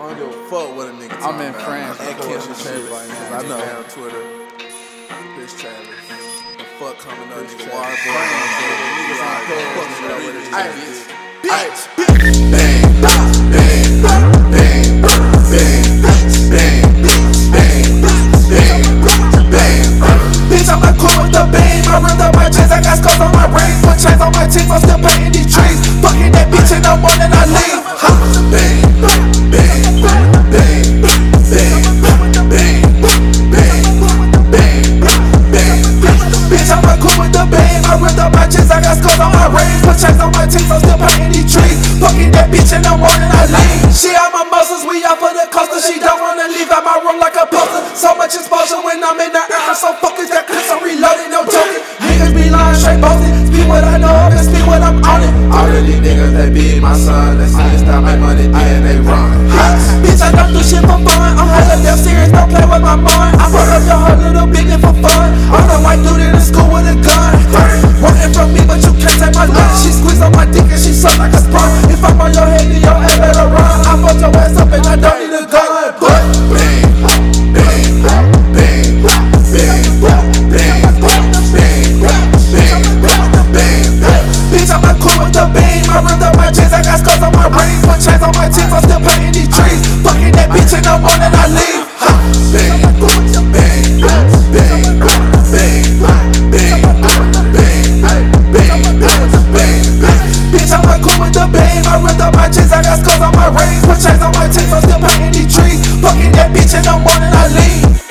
don't give a fuck what a nigga talking I'm in about. France. At Kendrick shit right now. I know. On Twitter. This Travis. The fuck coming up, nigga. Travis. Niggas on fuck shit up with this Ay, bitch. Bang, bang, bang, bang, bang, bang, bang, bang. Bitch, I'm not cool with the beam. I ripped up my jeans, I got scars on my rings. Put chains on my teeth, I'm still painting these trees. Fucking that bitch in the morning, I leave. Ha. Bang, bang, bang, bang, bang, bang, bang. Bitch, I'm not cool with the beam. I ripped up my jeans, I got scars on my rings. Put chains on my teeth, I'm still painting these trees. Fucking that bitch in the morning, I leave. She on my muscles, we out for the coaster. She don't wanna leave out my room like a poster. So much exposure when I'm in the air. So focused, that clips I'm reloading, no joking. Niggas be lying, straight boasting. Speak what I know of and speak what I'm on it. All of these niggas, they be my son. They see us stop my money, then they run. Bitch, I don't do shit for fun. I'm hella damn serious, don't play with my mind. I fuck up your whole little bitch for fun. I'm the white dude in the school with a gun. Wanting from me, but you can't take my lunch. She squeeze on my dick and she suck like a sponge. If I'm on your head, then your ass better run. I fuck your ass up and I don't need a gun. But Bang, bang, bang, bang, bang, bang, bang. bitch, I'm not cool with the beam. I ripped up my jeans, I got scars on my rings. Put chains on my teeth, I'm still painting these trees. Fucking that bitch in the morning, I leave. Ha. Bang, bang, bang, bang, bang, bang, bang, bang. Bitch, I'm not cool with the beam. I ripped up my jeans, I got scars on my rings. Put chains on my teeth, I'm still painting these trees. Fucking that bitch in the morning, I leave.